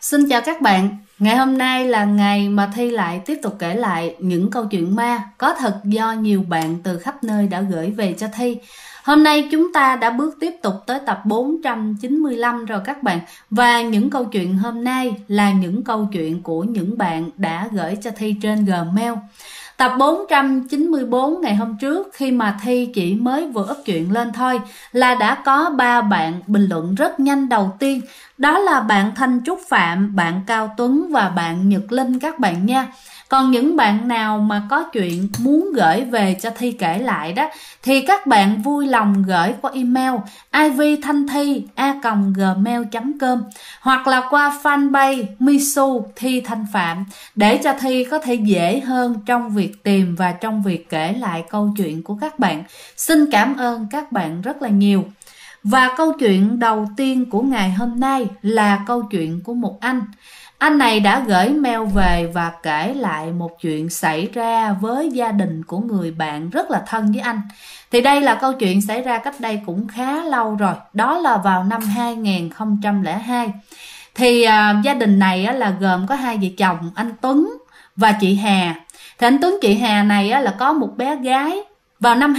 Xin chào các bạn. Ngày hôm nay là ngày mà Thi lại tiếp tục kể lại những câu chuyện ma có thật do nhiều bạn từ khắp nơi đã gửi về cho Thi. Hôm nay chúng ta đã bước tiếp tục tới tập 495 rồi các bạn. Và những câu chuyện hôm nay là những câu chuyện của những bạn đã gửi cho Thi trên Gmail. Tập 494 ngày hôm trước khi mà Thi chỉ mới vừa up chuyện lên thôi là đã có 3 bạn bình luận rất nhanh đầu tiên. Đó là bạn Thanh Trúc Phạm, bạn Cao Tuấn và bạn Nhật Linh các bạn nha. Còn những bạn nào mà có chuyện muốn gửi về cho Thi kể lại đó thì các bạn vui lòng gửi qua email ivthanthi@gmail.com hoặc là qua fanpage Misu Thi Thanh Phạm để cho Thi có thể dễ hơn trong việc tìm và trong việc kể lại câu chuyện của các bạn. Xin cảm ơn các bạn rất là nhiều. Và câu chuyện đầu tiên của ngày hôm nay là câu chuyện của một anh. Anh này đã gửi mail về và kể lại một chuyện xảy ra với gia đình của người bạn rất là thân với anh. Thì đây là câu chuyện xảy ra cách đây cũng khá lâu rồi, đó là vào năm 2002. Thì gia đình này là gồm có hai vợ chồng, anh Tuấn và chị Hà. Thì anh Tuấn chị Hà này là có một bé gái. Vào năm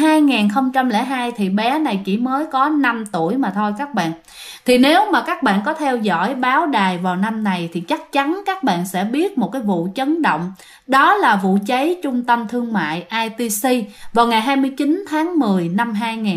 2002 thì bé này chỉ mới có 5 tuổi mà thôi các bạn. Thì nếu mà các bạn có theo dõi báo đài vào năm này thì chắc chắn các bạn sẽ biết một cái vụ chấn động. Đó là vụ cháy trung tâm thương mại ITC vào ngày 29 tháng 10 năm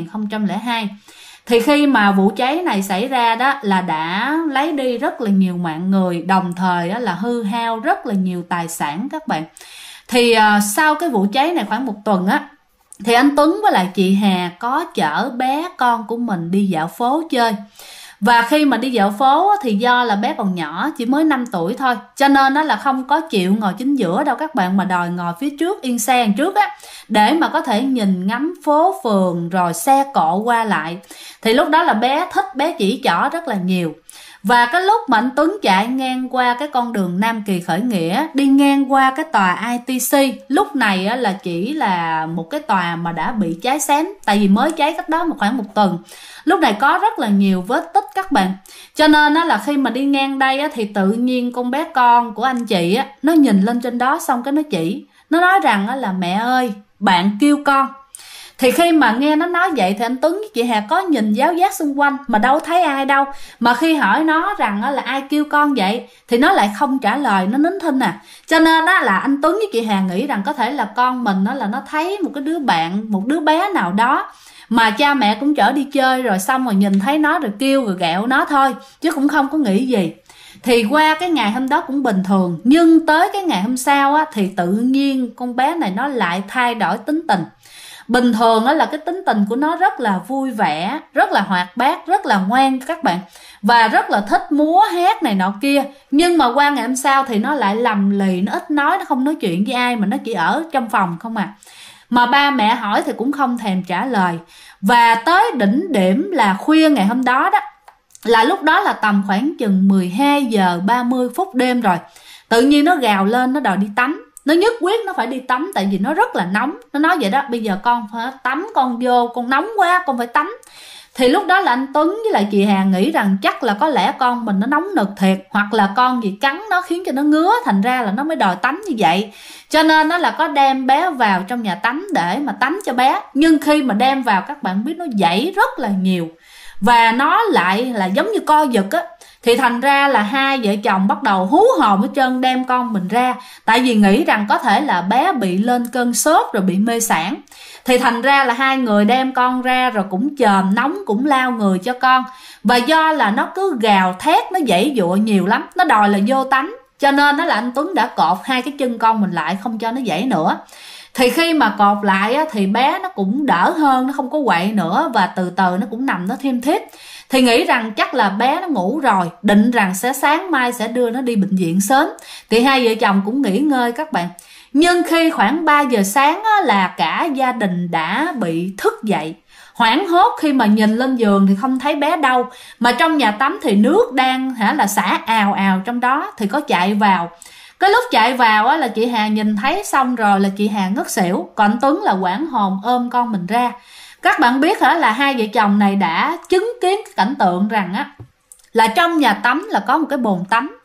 2002. Thì khi mà vụ cháy này xảy ra đó là đã lấy đi rất là nhiều mạng người, đồng thời là hư hao rất là nhiều tài sản các bạn. Thì sau cái vụ cháy này khoảng một tuần á, thì anh Tuấn với lại chị Hà có chở bé con của mình đi dạo phố chơi. Và khi mà đi dạo phố thì do là bé còn nhỏ, chỉ mới 5 tuổi thôi, cho nên là không có chịu ngồi chính giữa đâu các bạn, mà đòi ngồi phía trước, yên xe trước á, để mà có thể nhìn ngắm phố phường rồi xe cộ qua lại. Thì lúc đó là bé thích, bé chỉ trỏ rất là nhiều. Và cái lúc mà anh Tuấn chạy ngang qua cái con đường Nam Kỳ Khởi Nghĩa, đi ngang qua cái tòa ITC, lúc này là chỉ là một cái tòa mà đã bị cháy xém, tại vì mới cháy cách đó khoảng một tuần. Lúc này có rất là nhiều vết tích các bạn. Cho nên là khi mà đi ngang đây thì tự nhiên con bé con của anh chị nó nhìn lên trên đó, xong cái nó chỉ, nó nói rằng là mẹ ơi, bạn kêu con. Thì khi mà nghe nó nói vậy thì anh Tuấn với chị Hà có nhìn giáo giác xung quanh mà đâu thấy ai đâu. Mà khi hỏi nó rằng là ai kêu con vậy thì nó lại không trả lời, nó nín thinh à. Cho nên là anh Tuấn với chị Hà nghĩ rằng có thể là con mình là nó thấy một cái đứa bạn, một đứa bé nào đó mà cha mẹ cũng chở đi chơi rồi, xong rồi nhìn thấy nó rồi kêu rồi ghẹo nó thôi, chứ cũng không có nghĩ gì. Thì qua cái ngày hôm đó cũng bình thường, nhưng tới cái ngày hôm sau thì tự nhiên con bé này nó lại thay đổi tính tình. Bình thường là cái tính tình của nó rất là vui vẻ, rất là hoạt bát, rất là ngoan các bạn, và rất là thích múa hát này nọ kia. Nhưng mà qua ngày hôm sau thì nó lại lầm lì, nó ít nói, nó không nói chuyện với ai, mà nó chỉ ở trong phòng không à. Mà ba mẹ hỏi thì cũng không thèm trả lời. Và tới đỉnh điểm là khuya ngày hôm đó đó, là lúc đó là tầm khoảng chừng 12 giờ 30 phút đêm rồi, tự nhiên nó gào lên, nó đòi đi tắm. Nó nhất quyết nó phải đi tắm tại vì nó rất là nóng. Nó nói vậy đó, bây giờ con phải tắm, con vô, con nóng quá, con phải tắm. Thì lúc đó là anh Tuấn với lại chị Hà nghĩ rằng chắc là có lẽ con mình nó nóng nực thiệt, hoặc là con gì cắn nó khiến cho nó ngứa, thành ra là nó mới đòi tắm như vậy. Cho nên nó là có đem bé vào trong nhà tắm để mà tắm cho bé. Nhưng khi mà đem vào các bạn biết nó dãy rất là nhiều, và nó lại là giống như co giật á. Thì thành ra là hai vợ chồng bắt đầu hú hồn hết trơn, đem con mình ra. Tại vì nghĩ rằng có thể là bé bị lên cơn sốt rồi bị mê sản. Thì thành ra là hai người đem con ra rồi cũng chồm nóng, cũng lao người cho con. Và do là nó cứ gào thét, nó giãy giụa nhiều lắm, nó đòi là vô tắm. Cho nên là anh Tuấn đã cột hai cái chân con mình lại, không cho nó giãy nữa. Thì khi mà cột lại thì bé nó cũng đỡ hơn, nó không có quậy nữa, và từ từ nó cũng nằm nó thiêm thiếp. Thì nghĩ rằng chắc là bé nó ngủ rồi, định rằng sẽ sáng mai sẽ đưa nó đi bệnh viện sớm. Thì hai vợ chồng cũng nghỉ ngơi các bạn. Nhưng khi khoảng 3 giờ sáng là cả gia đình đã bị thức dậy, hoảng hốt khi mà nhìn lên giường thì không thấy bé đâu. Mà trong nhà tắm thì nước đang là xả ào ào trong đó, thì có chạy vào. Cái lúc chạy vào là chị Hà nhìn thấy xong rồi là chị Hà ngất xỉu. Còn anh Tuấn là hoảng hồn ôm con mình ra. Các bạn biết là hai vợ chồng này đã chứng kiến cái cảnh tượng rằng là trong nhà tắm là có một cái bồn tắm.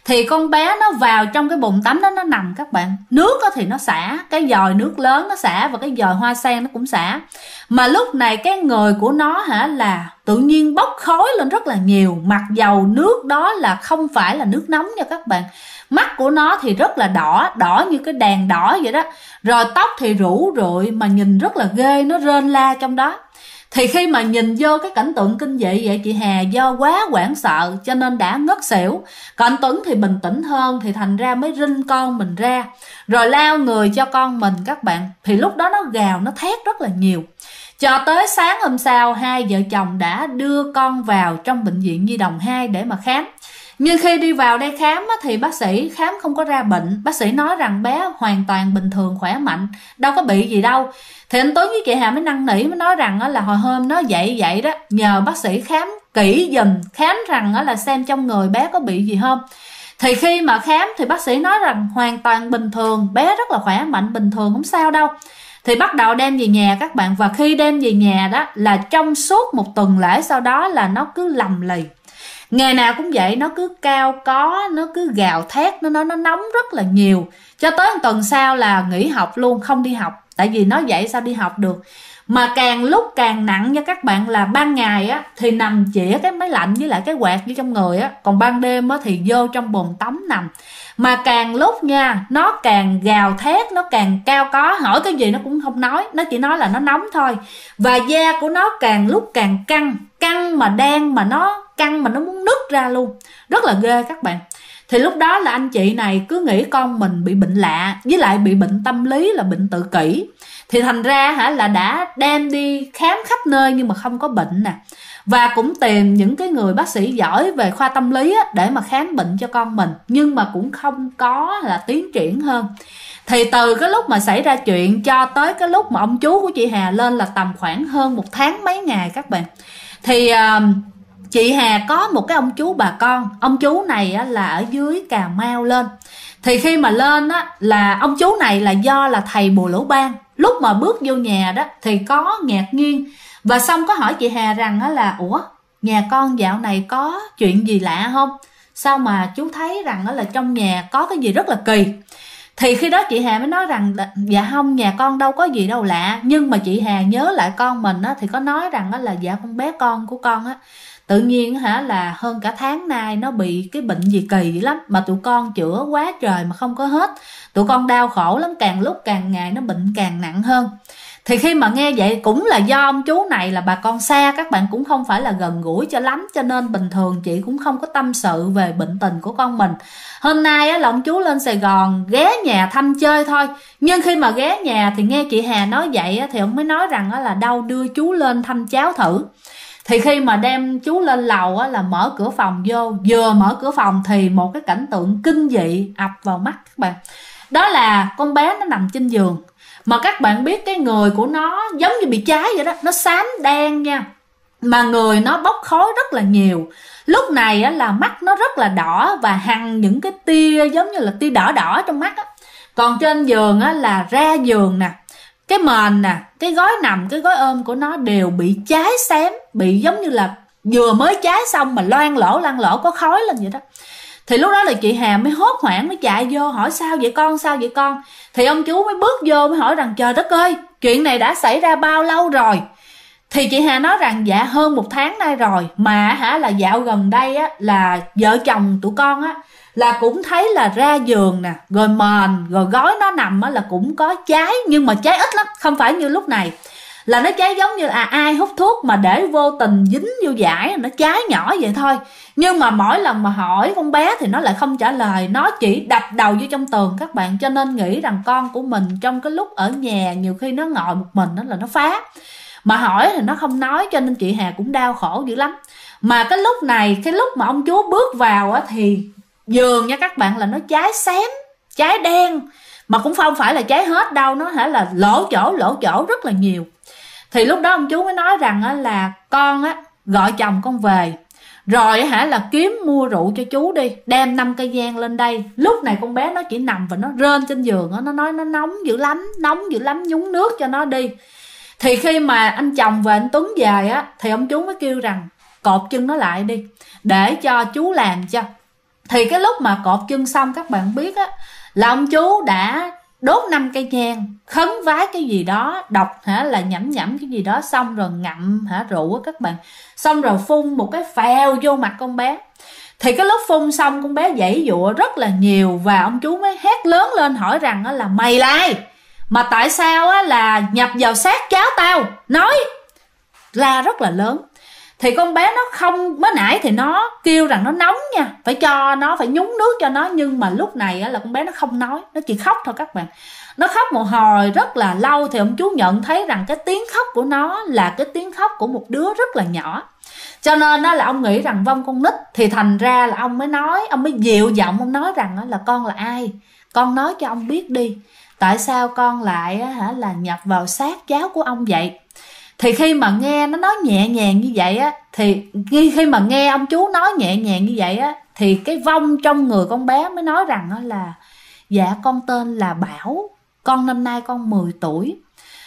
Thì con bé nó vào trong cái bồn tắm đó nó nằm các bạn. Nước thì nó xả, cái dòi nước lớn nó xả và cái dòi hoa sen nó cũng xả. Mà lúc này cái người của nó là tự nhiên bốc khói lên rất là nhiều. Mặc dầu nước đó là không phải là nước nóng nha các bạn. Mắt của nó thì rất là đỏ, đỏ như cái đèn đỏ vậy đó. Rồi tóc thì rủ rượi mà nhìn rất là ghê, nó rên la trong đó. Thì khi mà nhìn vô cái cảnh tượng kinh dị vậy, chị Hà do quá hoảng sợ cho nên đã ngất xỉu. Còn anh Tuấn thì bình tĩnh hơn, thì thành ra mới rinh con mình ra, rồi lao người cho con mình các bạn. Thì lúc đó nó gào, nó thét rất là nhiều. Cho tới sáng hôm sau, hai vợ chồng đã đưa con vào trong bệnh viện Nhi Đồng 2 để mà khám. Nhưng khi đi vào đây khám thì bác sĩ khám không có ra bệnh. Bác sĩ nói rằng bé hoàn toàn bình thường, khỏe mạnh, đâu có bị gì đâu. Thì anh Tuấn với chị Hà mới năn nỉ, mới nói rằng là hồi hôm nó vậy đó, nhờ bác sĩ khám kỹ giùm, khám rằng là xem trong người bé có bị gì không. Thì khi mà khám thì bác sĩ nói rằng hoàn toàn bình thường, bé rất là khỏe mạnh, bình thường, không sao đâu. Thì bắt đầu đem về nhà các bạn. Và khi đem về nhà đó là trong suốt một tuần lễ sau đó là nó cứ lầm lì. Ngày nào cũng vậy, nó cứ cao có, nó cứ gào thét, nó nói nó nóng rất là nhiều. Cho tới một tuần sau là nghỉ học luôn, không đi học. Tại vì nó vậy sao đi học được. Mà càng lúc càng nặng nha các bạn, là ban ngày thì nằm chĩa cái máy lạnh với lại cái quạt vô trong người còn ban đêm thì vô trong bồn tắm nằm. Mà càng lúc nha, nó càng gào thét, nó càng cao có, hỏi cái gì nó cũng không nói, nó chỉ nói là nó nóng thôi. Và da của nó càng lúc càng căng mà đen, mà nó căng mà nó muốn nứt ra luôn, rất là ghê các bạn. Thì lúc đó là anh chị này cứ nghĩ con mình bị bệnh lạ, với lại bị bệnh tâm lý là bệnh tự kỷ. Thì thành ra là đã đem đi khám khắp nơi nhưng mà không có bệnh nè. Và cũng tìm những cái người bác sĩ giỏi về khoa tâm lý để mà khám bệnh cho con mình, nhưng mà cũng không có là tiến triển hơn. Thì từ cái lúc mà xảy ra chuyện cho tới cái lúc mà ông chú của chị Hà lên là tầm khoảng hơn 1 tháng mấy ngày các bạn. Thì chị Hà có một cái ông chú bà con. Ông chú này là ở dưới Cà Mau lên. Thì khi mà lên là ông chú này là do là thầy Bùa Lỗ Ban. Lúc mà bước vô nhà đó thì có ngạc nhiên. Và xong có hỏi chị Hà rằng là ủa, nhà con dạo này có chuyện gì lạ không? Sao mà chú thấy rằng là trong nhà có cái gì rất là kỳ. Thì khi đó chị Hà mới nói rằng dạ không, nhà con đâu có gì đâu lạ. Nhưng mà chị Hà nhớ lại con mình thì có nói rằng là dạ con bé con của con tự nhiên là hơn cả tháng nay nó bị cái bệnh gì kỳ lắm, mà tụi con chữa quá trời mà không có hết. Tụi con đau khổ lắm, càng lúc càng ngày nó bệnh càng nặng hơn. Thì khi mà nghe vậy, cũng là do ông chú này là bà con xa, các bạn cũng không phải là gần gũi cho lắm, cho nên bình thường chị cũng không có tâm sự về bệnh tình của con mình. Hôm nay là ông chú lên Sài Gòn ghé nhà thăm chơi thôi. Nhưng khi mà ghé nhà thì nghe chị Hà nói vậy thì ông mới nói rằng là đâu đưa chú lên thăm cháu thử. Thì khi mà đem chú lên lầu là mở cửa phòng vô, vừa mở cửa phòng thì một cái cảnh tượng kinh dị ập vào mắt các bạn. Đó là con bé nó nằm trên giường, mà các bạn biết cái người của nó giống như bị cháy vậy đó, nó xám đen nha, mà người nó bốc khói rất là nhiều. Lúc này là mắt nó rất là đỏ và hằn những cái tia giống như là tia đỏ đỏ trong mắt Còn trên giường là ra giường nè, cái mền nè, cái gối nằm, cái gối ôm của nó đều bị cháy xém, bị giống như là vừa mới cháy xong mà loang lỗ có khói lên vậy đó. Thì lúc đó là chị Hà mới hốt hoảng, mới chạy vô hỏi sao vậy con, sao vậy con. Thì ông chú mới bước vô mới hỏi rằng trời đất ơi, chuyện này đã xảy ra bao lâu rồi. Thì chị Hà nói rằng dạ hơn 1 tháng nay rồi, mà là dạo gần đây là vợ chồng tụi con là cũng thấy là ra giường nè, rồi mền, rồi gối nó nằm là cũng có cháy, nhưng mà cháy ít lắm, không phải như lúc này. Là nó cháy giống như là ai hút thuốc mà để vô tình dính vô dải, nó cháy nhỏ vậy thôi. Nhưng mà mỗi lần mà hỏi con bé thì nó lại không trả lời, nó chỉ đập đầu vô trong tường các bạn. Cho nên nghĩ rằng con của mình trong cái lúc ở nhà nhiều khi nó ngồi một mình là nó phá, mà hỏi thì nó không nói, cho nên chị Hà cũng đau khổ dữ lắm. Mà cái lúc này, cái lúc mà ông chú bước vào thì giường nha các bạn là nó cháy xém, cháy đen, mà cũng không phải là cháy hết đâu, nó là lỗ chỗ rất là nhiều. Thì lúc đó ông chú mới nói rằng là con gọi chồng con về, rồi là kiếm mua rượu cho chú đi, đem 5 cây nhang lên đây. Lúc này con bé nó chỉ nằm và nó rên trên giường, nó nói nó nóng dữ lắm, nhúng nước cho nó đi. Thì khi mà anh chồng và anh Tuấn về thì ông chú mới kêu rằng cột chân nó lại đi để cho chú làm cho. Thì cái lúc mà cột chân xong các bạn biết á, là ông chú đã đốt 5 cây nhang, khấn vái cái gì đó, đọc là nhẩm nhẩm cái gì đó, xong rồi ngậm rượu á các bạn, xong rồi phun một cái phèo vô mặt con bé. Thì cái lúc phun xong con bé giãy giụa rất là nhiều, và ông chú mới hét lớn lên hỏi rằng là mày là ai, mà tại sao là nhập vào xác cháu tao, nói ra rất là lớn. Thì con bé nó không, mới nãy thì nó kêu rằng nó nóng nha, phải cho nó, phải nhúng nước cho nó, nhưng mà lúc này là con bé nó không nói, nó chỉ khóc thôi các bạn. Nó khóc một hồi rất là lâu, thì ông chú nhận thấy rằng cái tiếng khóc của nó là cái tiếng khóc của một đứa rất là nhỏ. Cho nên đó là ông nghĩ rằng vong con nít, thì thành ra là ông mới nói, ông mới dịu giọng, ông nói rằng là con là ai, con nói cho ông biết đi, tại sao con lại là nhập vào xác cháu của ông vậy. Thì khi mà nghe nó nói nhẹ nhàng như vậy á, thì khi mà nghe ông chú nói nhẹ nhàng như vậy á, thì cái vong trong người con bé mới nói rằng là dạ con tên là Bảo, con năm nay con 10 tuổi.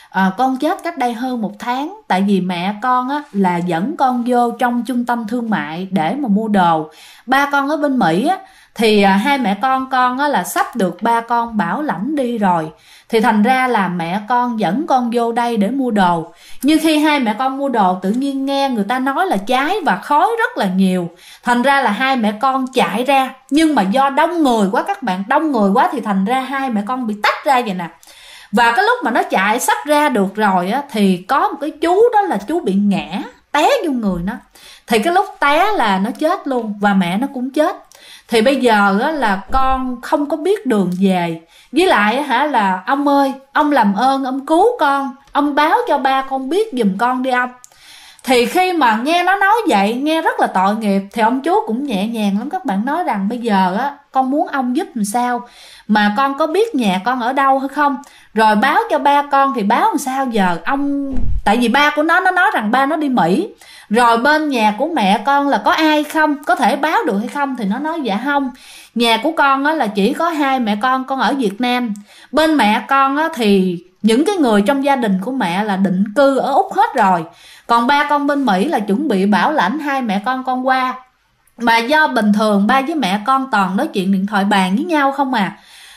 Con chết cách đây hơn 1 tháng, tại vì mẹ con á là dẫn con vô trong trung tâm thương mại để mà mua đồ. Ba con ở bên Mỹ á, thì hai mẹ con á là sắp được ba con bảo lãnh đi rồi, thì thành ra là mẹ con dẫn con vô đây để mua đồ. Nhưng khi hai mẹ con mua đồ, tự nhiên nghe người ta nói là cháy và khói rất là nhiều, thành ra là hai mẹ con chạy ra. Nhưng mà do đông người quá các bạn, đông người quá thì thành ra hai mẹ con bị tách ra vậy nè. Và cái lúc mà nó chạy sắp ra được rồi á, thì có một cái chú đó là chú bị ngã, té vô người nó. Thì cái lúc té là nó chết luôn, và mẹ nó cũng chết. Thì bây giờ á, là con không có biết đường về. Với lại là ông ơi, ông làm ơn ông cứu con, ông báo cho ba con biết giùm con đi ông. Thì khi mà nghe nó nói vậy, nghe rất là tội nghiệp, thì ông chú cũng nhẹ nhàng lắm các bạn, nói rằng bây giờ á, con muốn ông giúp làm sao, mà con có biết nhà con ở đâu hay không, rồi báo cho ba con thì báo làm sao giờ ông. Tại vì ba của nó nói rằng ba nó đi Mỹ, rồi bên nhà của mẹ con là có ai không, có thể báo được hay không. Thì nó nói dạ không, nhà của con á là chỉ có hai mẹ con ở Việt Nam. Bên mẹ con á thì những cái người trong gia đình của mẹ là định cư ở Úc hết rồi, còn ba con bên Mỹ là chuẩn bị bảo lãnh hai mẹ con qua. Mà do bình thường ba với mẹ con toàn nói chuyện điện thoại bàn với nhau không à.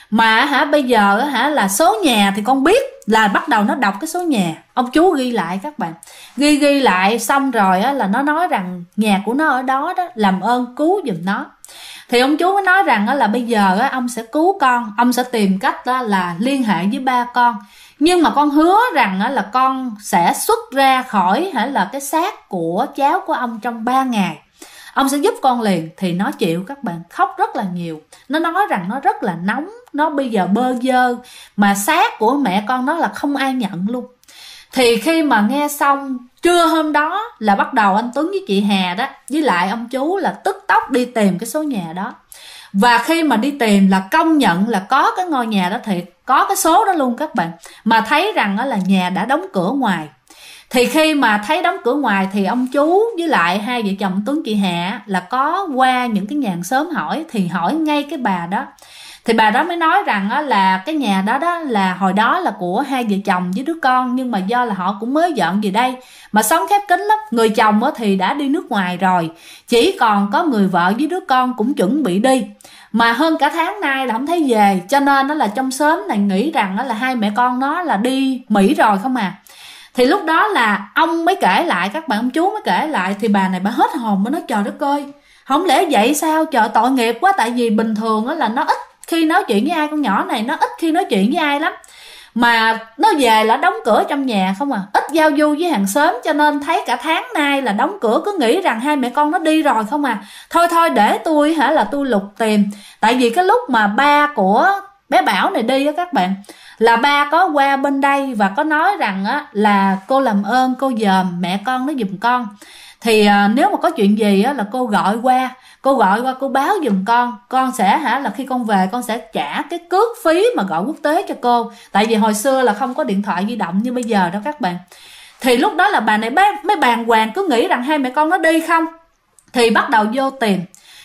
Mà bây giờ là số nhà thì con biết, là bắt đầu nó đọc cái số nhà. Ông chú ghi lại các bạn, ghi lại xong rồi là nó nói rằng nhà của nó ở đó đó, làm ơn cứu giùm nó. Thì ông chú mới nói rằng là bây giờ ông sẽ cứu con, ông sẽ tìm cách là liên hệ với ba con. Nhưng mà con hứa rằng là con sẽ xuất ra khỏi là cái xác của cháu của ông trong 3 ngày. Ông sẽ giúp con liền. Thì nó chịu các bạn, khóc rất là nhiều. Nó nói rằng nó rất là nóng, nó bây giờ bơ vơ, mà xác của mẹ con nó là không ai nhận luôn. Thì khi mà nghe xong, trưa hôm đó là bắt đầu anh Tuấn với chị Hà đó, với lại ông chú là tức tốc đi tìm cái số nhà đó. Và khi mà đi tìm là công nhận là có cái ngôi nhà đó thiệt, có cái số đó luôn các bạn. Mà thấy rằng là nhà đã đóng cửa ngoài. Thì khi mà thấy đóng cửa ngoài thì ông chú với lại hai vợ chồng Tuấn chị Hà là có qua những cái nhà xóm hỏi, thì hỏi ngay cái bà đó. Thì bà đó mới nói rằng là cái nhà đó đó là hồi đó là của hai vợ chồng với đứa con, nhưng mà do là họ cũng mới dọn về đây mà sống khép kín lắm. Người chồng thì đã đi nước ngoài rồi, chỉ còn có người vợ với đứa con cũng chuẩn bị đi, mà hơn cả tháng nay là không thấy về. Cho nên nó là trong xóm này nghĩ rằng là hai mẹ con nó là đi Mỹ rồi không à. Thì lúc đó là ông mới kể lại các bạn, ông chú mới kể lại. Thì bà này bà hết hồn, mới nói trời đất ơi, không lẽ vậy sao, trời tội nghiệp quá. Tại vì bình thường là nó ít khi nói chuyện với ai, con nhỏ này nó ít khi nói chuyện với ai lắm, mà nó về là đóng cửa trong nhà không à, ít giao du với hàng xóm. Cho nên thấy cả tháng nay là đóng cửa, cứ nghĩ rằng hai mẹ con nó đi rồi không à. Thôi để tôi là tôi lục tìm. Tại vì cái lúc mà ba của bé Bảo này đi á các bạn, là ba có qua bên đây và có nói rằng là cô làm ơn cô dòm mẹ con nó giùm con. Thì nếu mà có chuyện gì là cô gọi qua cô báo giùm con sẽ là khi con về con sẽ trả cái cước phí mà gọi quốc tế cho cô. Tại vì hồi xưa là không có điện thoại di động như bây giờ đó các bạn. Thì lúc đó là bà này mới bàng hoàng, cứ nghĩ rằng hai mẹ con nó đi không. Thì bắt đầu vô tìm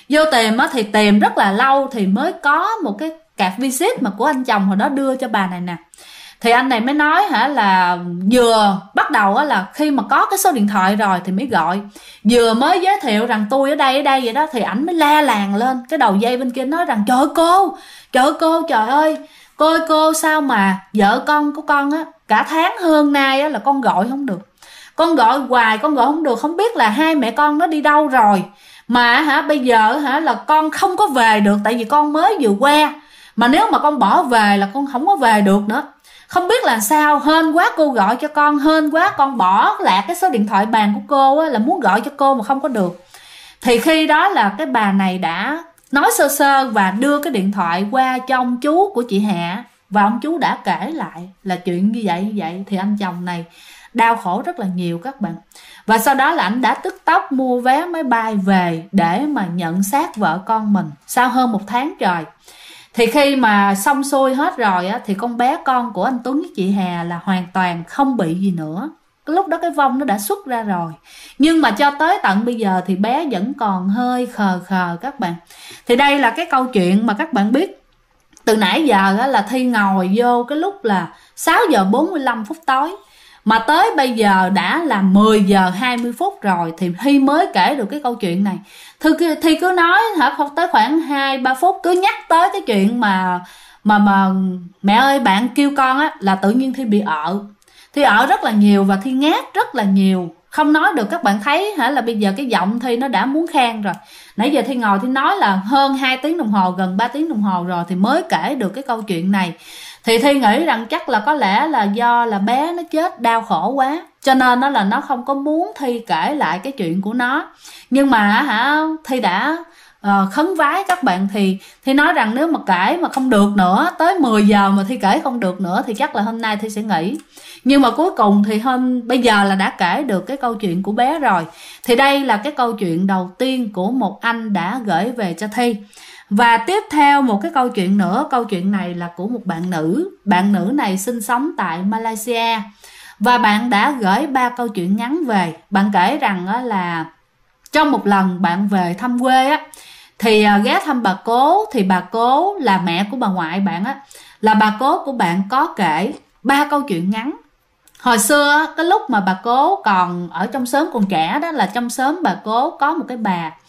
thì tìm rất là lâu thì mới có một cái card visit mà của anh chồng hồi đó đưa cho bà này nè. Thì anh này mới nói là vừa bắt đầu là khi mà có cái số điện thoại rồi thì mới gọi, vừa mới giới thiệu rằng tôi ở đây vậy đó, thì ảnh mới la làng lên. Cái đầu dây bên kia nói rằng trời ơi cô, trời ơi cô sao mà vợ con của con á cả tháng hơn nay á là con gọi không được, con gọi hoài con gọi không được, không biết là hai mẹ con nó đi đâu rồi, mà bây giờ là con không có về được, tại vì con mới vừa qua, mà nếu mà con bỏ về là con không có về được nữa, không biết là sao, hên quá cô gọi cho con, hên quá con bỏ lạc cái số điện thoại bàn của cô á, là muốn gọi cho cô mà không có được. Thì khi đó là cái bà này đã nói sơ sơ và đưa cái điện thoại qua cho ông chú của chị Hạ, và ông chú đã kể lại là chuyện như vậy. Thì anh chồng này đau khổ rất là nhiều các bạn. Và sau đó là anh đã tức tốc mua vé máy bay về để mà nhận xác vợ con mình sau hơn 1 tháng trời. Thì khi mà xong xuôi hết rồi á, thì con bé con của anh Tuấn với chị Hà là hoàn toàn không bị gì nữa. Cái lúc đó cái vong nó đã xuất ra rồi, nhưng mà cho tới tận bây giờ thì bé vẫn còn hơi khờ khờ các bạn. Thì đây là cái câu chuyện mà các bạn biết. Từ nãy giờ á, là Thi ngồi vô cái lúc là 6 giờ 45 phút tối, mà tới bây giờ đã là 10 giờ 20 phút rồi thì Thi mới kể được cái câu chuyện này. Thi cứ nói tới khoảng 2-3 phút cứ nhắc tới cái chuyện mà mẹ ơi bạn kêu con á, là tự nhiên Thi bị Thi rất là nhiều và Thi ngát rất là nhiều, không nói được. Các bạn thấy là bây giờ cái giọng Thi nó đã muốn khan rồi. Nãy giờ Thi ngồi Thi nói là hơn 2 tiếng đồng hồ, gần 3 tiếng đồng hồ rồi thì mới kể được cái câu chuyện này. Thì Thi nghĩ rằng chắc là có lẽ là do là bé nó chết đau khổ quá, cho nên nó là nó không có muốn Thi kể lại cái chuyện của nó. Nhưng mà Thi đã khấn vái các bạn. Thì nói rằng nếu mà kể mà không được nữa, tới 10 giờ mà Thi kể không được nữa thì chắc là hôm nay Thi sẽ nghỉ. Nhưng mà cuối cùng thì bây giờ là đã kể được cái câu chuyện của bé rồi. Thì đây là cái câu chuyện đầu tiên của một anh đã gửi về cho Thi. Và tiếp theo một cái câu chuyện nữa. Câu chuyện này là của một bạn nữ. Bạn nữ này sinh sống tại Malaysia, và bạn đã gửi 3 câu chuyện ngắn về. Bạn kể rằng là trong một lần bạn về thăm quê á, thì ghé thăm bà cố. Thì bà cố là mẹ của bà ngoại bạn á, là bà cố của bạn có kể 3 câu chuyện ngắn. Hồi xưa cái lúc mà bà cố còn ở trong xóm còn trẻ đó, là trong xóm bà cố có một cái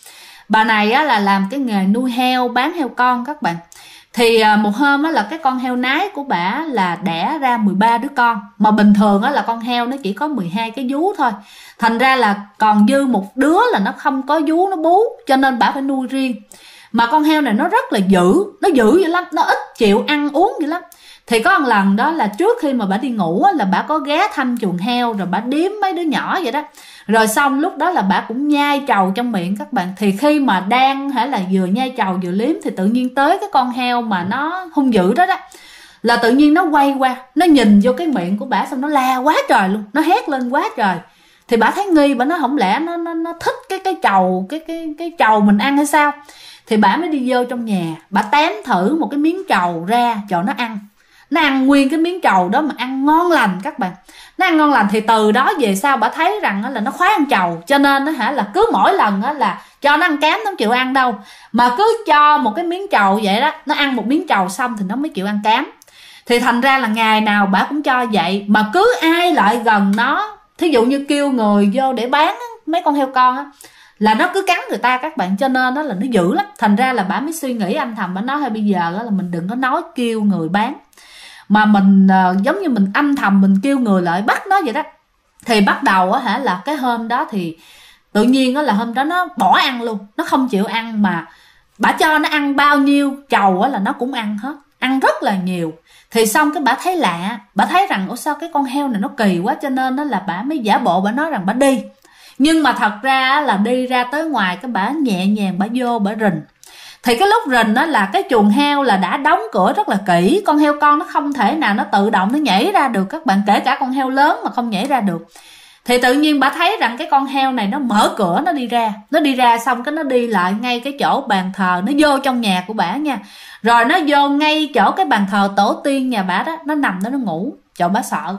bà này á, là làm cái nghề nuôi heo, bán heo con các bạn. Thì một hôm á, là cái con heo nái của bả là đẻ ra 13 đứa con, mà bình thường á, là con heo nó chỉ có 12 cái vú thôi, thành ra là còn dư một đứa là nó không có vú nó bú, cho nên bả phải nuôi riêng. Mà con heo này nó rất là dữ, nó dữ vậy lắm, nó ít chịu ăn uống vậy lắm. Thì có một lần đó là trước khi mà bả đi ngủ á, là bả có ghé thăm chuồng heo, rồi bả điếm mấy đứa nhỏ vậy đó. Rồi xong lúc đó là bả cũng nhai trầu trong miệng các bạn. Thì khi mà đang là vừa nhai trầu vừa liếm, thì tự nhiên tới cái con heo mà nó hung dữ đó là tự nhiên nó quay qua, nó nhìn vô cái miệng của bả, xong nó la quá trời luôn, nó hét lên quá trời. Thì bả thấy nghi, bả nói không lẽ nó thích cái trầu, cái trầu mình ăn hay sao. Thì bả mới đi vô trong nhà, bả tém thử một cái miếng trầu ra cho nó ăn. Nó ăn nguyên cái miếng trầu đó mà ăn ngon lành các bạn. Nó ăn ngon lành. Thì từ đó về sau bả thấy rằng là nó khoái ăn trầu, cho nên là cứ mỗi lần là cho nó ăn kém nó không chịu ăn đâu, mà cứ cho một cái miếng trầu vậy đó, nó ăn một miếng trầu xong thì nó mới chịu ăn kém. Thì thành ra là ngày nào bả cũng cho vậy. Mà cứ ai lại gần nó, thí dụ như kêu người vô để bán mấy con heo con á, là nó cứ cắn người ta các bạn, cho nên đó là nó dữ lắm. Thành ra là bả mới suy nghĩ âm thầm, bả nói hay bây giờ là mình đừng có nói kêu người bán, mà mình giống như mình âm thầm mình kêu người lại bắt nó vậy đó. Thì bắt đầu là cái hôm đó thì tự nhiên là hôm đó nó bỏ ăn luôn, nó không chịu ăn, mà bả cho nó ăn bao nhiêu trầu là nó cũng ăn hết, ăn rất là nhiều. Thì xong cái bả thấy lạ, bả thấy rằng ủa sao cái con heo này nó kỳ quá, cho nên là bả mới giả bộ bả nói rằng bả đi. Nhưng mà thật ra là đi ra tới ngoài cái bả nhẹ nhàng bả vô bả rình. Thì cái lúc rình đó là cái chuồng heo là đã đóng cửa rất là kỹ, con heo con nó không thể nào nó tự động nó nhảy ra được các bạn, kể cả con heo lớn mà không nhảy ra được. Thì tự nhiên bà thấy rằng cái con heo này nó mở cửa, nó đi ra xong cái nó đi lại ngay cái chỗ bàn thờ, nó vô trong nhà của bả nha. Rồi nó vô ngay chỗ cái bàn thờ tổ tiên nhà bả đó, nó nằm đó nó ngủ. Trời, bả sợ,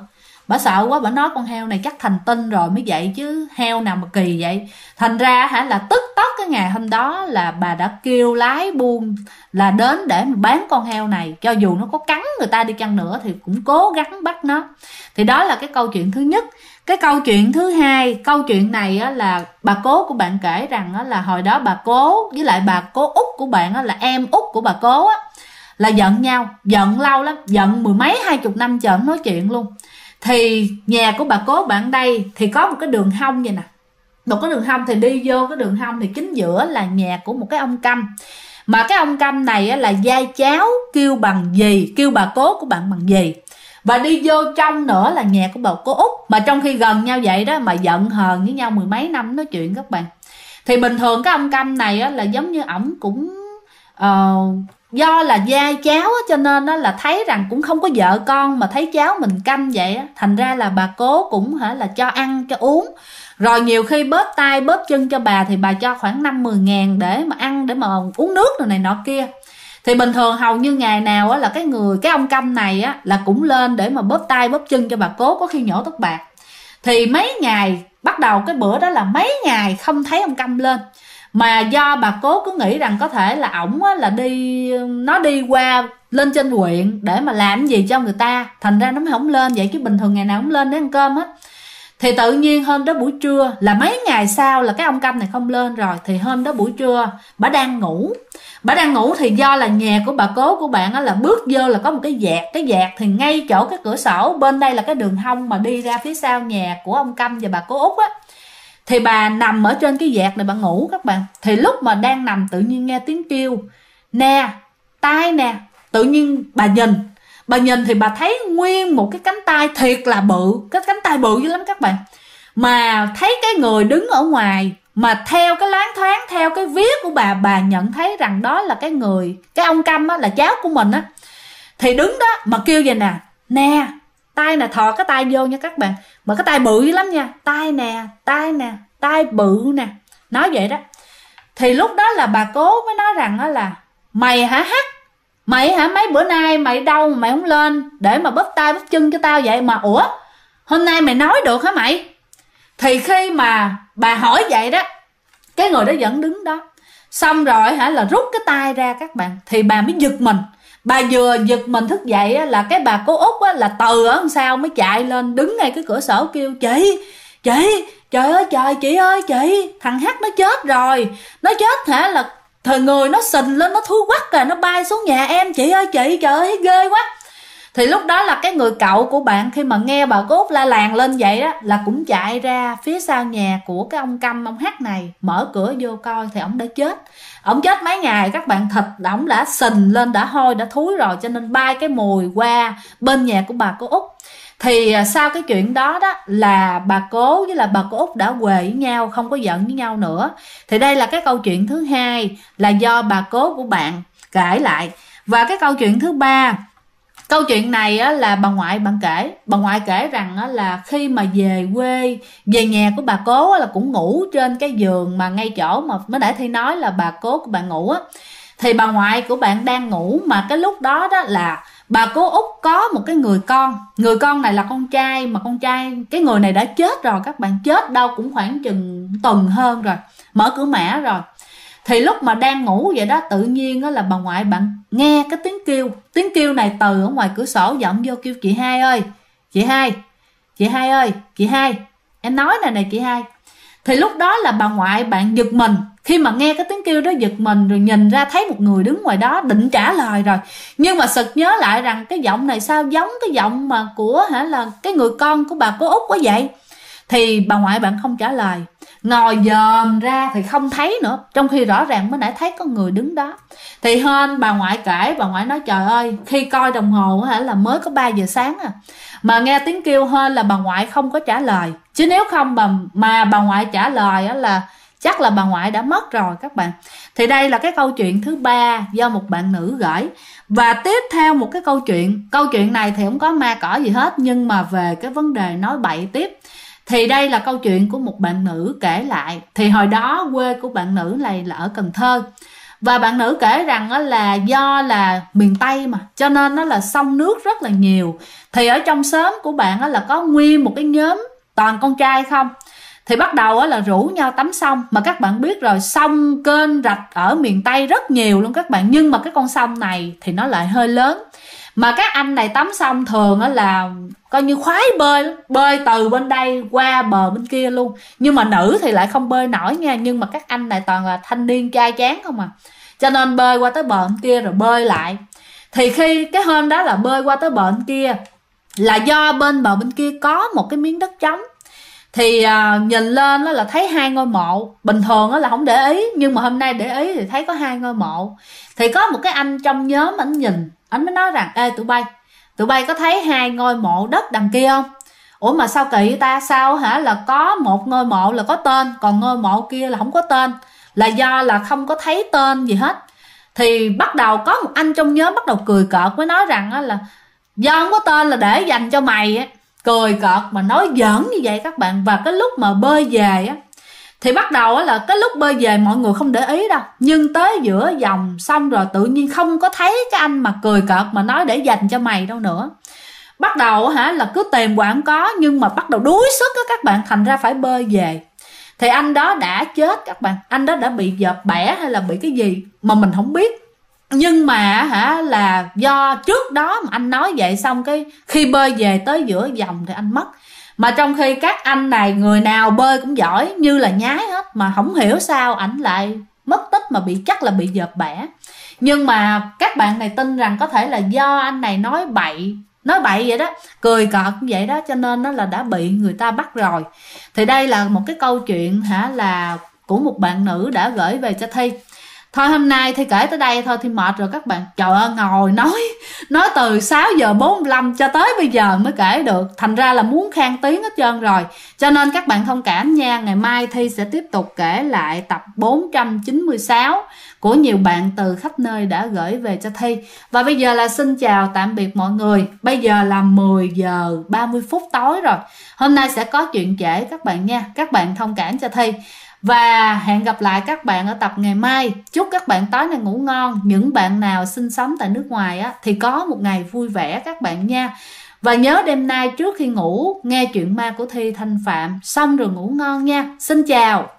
Bà sợ quá, bà nói con heo này chắc thành tinh rồi mới vậy chứ, heo nào mà kỳ vậy. Thành ra là tức tốc cái ngày hôm đó là bà đã kêu lái buôn là đến để mà bán con heo này, cho dù nó có cắn người ta đi chăng nữa thì cũng cố gắng bắt nó. Thì đó là cái câu chuyện thứ nhất. Cái câu chuyện thứ hai, câu chuyện này là bà cố của bạn kể rằng là hồi đó bà cố với lại bà cố út của bạn là em út của bà cố là giận nhau, giận lâu lắm, giận 10 mấy 20 năm chờ nói chuyện luôn. Thì nhà của bà cố bạn đây thì có một cái đường hông vậy nè, một cái đường hông, thì đi vô cái đường hông thì chính giữa là nhà của một cái ông Câm. Mà cái ông Câm này là giai cháu kêu bằng dì, kêu bà cố của bạn bằng dì. Và đi vô trong nữa là nhà của bà cố út. Mà trong khi gần nhau vậy đó mà giận hờn với nhau 10 mấy năm nói chuyện các bạn. Thì bình thường cái ông Câm này là giống như ổng cũng do là giai cháu cho nên là thấy rằng cũng không có vợ con, mà thấy cháu mình câm vậy thành ra là bà cố cũng là cho ăn cho uống, rồi nhiều khi bóp tay bóp chân cho bà thì bà cho khoảng 5-10 ngàn để mà ăn, để mà uống nước rồi này nọ kia. Thì bình thường hầu như ngày nào là cái ông Câm này là cũng lên để mà bóp tay bóp chân cho bà cố, có khi nhổ tóc bạc. Thì mấy ngày bắt đầu cái bữa đó là mấy ngày không thấy ông Câm lên, mà do bà cố cứ nghĩ rằng có thể là ổng là nó đi qua lên trên huyện để mà làm gì cho người ta, thành ra nó mới không lên vậy, chứ bình thường ngày nào cũng lên để ăn cơm hết. Thì tự nhiên hôm đó buổi trưa là mấy ngày sau là cái ông Câm này không lên rồi, thì hôm đó buổi trưa bà đang ngủ thì do là nhà của bà cố của bạn là bước vô là có một cái dạt thì ngay chỗ cái cửa sổ bên đây là cái đường hông mà đi ra phía sau nhà của ông Câm và bà cố út thì bà nằm ở trên cái dạt này bà ngủ các bạn. Thì lúc mà đang nằm tự nhiên nghe tiếng kêu nè, tai nè, tự nhiên bà nhìn thì bà thấy nguyên một cái cánh tay thiệt là bự, cái cánh tay bự dữ lắm các bạn. Mà thấy cái người đứng ở ngoài, mà theo cái loáng thoáng, theo cái vía của bà nhận thấy rằng đó là cái ông Câm là cháu của mình Thì đứng đó mà kêu vậy nè, tay nè, thò cái tay vô nha các bạn, mà cái tay bự dữ lắm nha, tay bự nè, nói vậy đó. Thì lúc đó là bà cố mới nói rằng là mày hả Hắc, mày hả, mấy bữa nay mày đâu mà mày không lên để mà bóp tay bóp chân cho tao vậy mà, ủa hôm nay mày nói được hả mày? Thì khi mà bà hỏi vậy đó, cái người đó vẫn đứng đó, xong rồi là rút cái tay ra các bạn, thì bà mới giật mình. Bà vừa giật mình thức dậy là cái bà cố út là từ ở đằng sau mới chạy lên đứng ngay cái cửa sổ kêu chị, trời ơi trời, chị ơi chị, thằng Hắc nó chết rồi, nó chết là thời người nó sình lên, nó thú quắc rồi nó bay xuống nhà em, chị ơi chị, trời ơi ghê quá. Thì lúc đó là cái người cậu của bạn khi mà nghe bà cố út la làng lên vậy đó là cũng chạy ra phía sau nhà của cái ông Câm, ông Hắc này, mở cửa vô coi thì ổng đã chết. Ổng chết mấy ngày các bạn, thịt ổng đã sình lên, đã hôi, đã thúi rồi, cho nên bay cái mùi qua bên nhà của bà cố út. Thì sau cái chuyện đó là bà cố với là bà cố út đã quề với nhau, không có giận với nhau nữa. Thì đây là cái câu chuyện thứ hai là do bà cố của bạn kể lại. Và cái câu chuyện thứ ba, câu chuyện này là bà ngoại bạn kể. Bà ngoại kể rằng là khi mà về quê, về nhà của bà cố là cũng ngủ trên cái giường mà ngay chỗ mà mới nãy Thi nói là bà cố của bạn ngủ thì bà ngoại của bạn đang ngủ, mà cái lúc đó là bà cố út có một cái người con này là con trai, mà con trai cái người này đã chết rồi các bạn, chết đâu cũng khoảng chừng tuần hơn rồi, mở cửa mã rồi. Thì lúc mà đang ngủ vậy đó, tự nhiên là bà ngoại bạn nghe cái tiếng kêu này từ ở ngoài cửa sổ vọng vô kêu chị Hai ơi, chị Hai ơi, chị Hai, em nói này chị Hai. Thì lúc đó là bà ngoại bạn giật mình khi mà nghe cái tiếng kêu đó, giật mình rồi nhìn ra thấy một người đứng ngoài đó định trả lời rồi, nhưng mà sực nhớ lại rằng cái giọng này sao giống cái giọng mà của là cái người con của bà cố út quá vậy. Thì bà ngoại bạn không trả lời, ngồi dòm ra thì không thấy nữa, trong khi rõ ràng mới nãy thấy có người đứng đó. Thì hên bà ngoại kể, bà ngoại nói trời ơi, khi coi đồng hồ là mới có 3 giờ sáng mà nghe tiếng kêu, hên là bà ngoại không có trả lời, chứ nếu không mà bà ngoại trả lời là chắc là bà ngoại đã mất rồi các bạn. Thì đây là cái câu chuyện thứ ba do một bạn nữ gửi. Và tiếp theo một cái câu chuyện này thì không có ma cỏ gì hết, nhưng mà về cái vấn đề nói bậy tiếp. Thì đây là câu chuyện của một bạn nữ kể lại. Thì hồi đó quê của bạn nữ này là ở Cần Thơ, Và bạn nữ kể rằng là do là miền Tây mà, cho nên nó là xông nước rất là nhiều. Thì ở trong xóm của bạn là có nguyên một cái nhóm toàn con trai không. Thì bắt đầu là rủ nhau tắm sông. Mà các bạn biết rồi, sông kênh rạch ở miền Tây rất nhiều luôn các bạn. Nhưng mà cái con sông này thì nó lại hơi lớn. Mà các anh này tắm sông thường là coi như khoái bơi, bơi từ bên đây qua bờ bên kia luôn. Nhưng mà nữ thì lại không bơi nổi nha. Nhưng mà các anh này toàn là thanh niên trai tráng không à, cho nên bơi qua tới bờ bên kia rồi bơi lại. Thì khi cái hôm đó là bơi qua tới bờ bên kia, là do bên bờ bên kia có một cái miếng đất trống. Thì nhìn lên là thấy 2 ngôi mộ. Bình thường là không để ý, nhưng mà hôm nay để ý thì thấy có 2 ngôi mộ. Thì có một cái anh trong nhóm ảnh nhìn, ảnh mới nói rằng: ê tụi bay có thấy 2 ngôi mộ đất đằng kia không? Ủa mà sao kỳ ta, sao hả, là có một ngôi mộ là có tên, còn ngôi mộ kia là không có tên, là do là không có thấy tên gì hết. Thì bắt đầu có một anh trong nhóm bắt đầu cười cợt, mới nói rằng là do không có tên là để dành cho mày á. Cười cợt mà nói giỡn như vậy các bạn. Và cái lúc mà bơi về á, thì bắt đầu là cái lúc bơi về mọi người không để ý đâu, nhưng tới giữa dòng xong rồi tự nhiên không có thấy cái anh mà cười cợt mà nói để dành cho mày đâu nữa. Bắt đầu là cứ tìm hoài không có, nhưng mà bắt đầu đuối sức á các bạn, thành ra phải bơi về. Thì anh đó đã chết các bạn, anh đó đã bị dợp bẻ hay là bị cái gì mà mình không biết. Nhưng mà là do trước đó mà anh nói vậy, xong cái khi bơi về tới giữa dòng thì anh mất. Mà trong khi các anh này người nào bơi cũng giỏi như là nhái hết, mà không hiểu sao ảnh lại mất tích, mà chắc là bị dợp bẻ. Nhưng mà các bạn này tin rằng có thể là do anh này nói bậy vậy đó, cười cợt như vậy đó, cho nên nó là đã bị người ta bắt rồi. Thì đây là một cái câu chuyện là của một bạn nữ đã gửi về cho Thi. Thôi hôm nay Thi kể tới đây thôi, Thi mệt rồi các bạn. Trời ơi, ngồi nói từ 6 giờ 45 cho tới bây giờ mới kể được. Thành ra là muốn khan tiếng hết trơn rồi. Cho nên các bạn thông cảm nha. Ngày mai Thi sẽ tiếp tục kể lại tập 496 của nhiều bạn từ khắp nơi đã gửi về cho Thi. Và bây giờ là xin chào tạm biệt mọi người. Bây giờ là 10 giờ 30 phút tối rồi. Hôm nay sẽ có chuyện trễ các bạn nha. Các bạn thông cảm cho Thi. Và hẹn gặp lại các bạn ở tập ngày mai. Chúc các bạn tối nay ngủ ngon. Những bạn nào sinh sống tại nước ngoài thì có một ngày vui vẻ các bạn nha. Và nhớ đêm nay trước khi ngủ nghe chuyện ma của Thi Thanh Phạm, xong rồi ngủ ngon nha. Xin chào.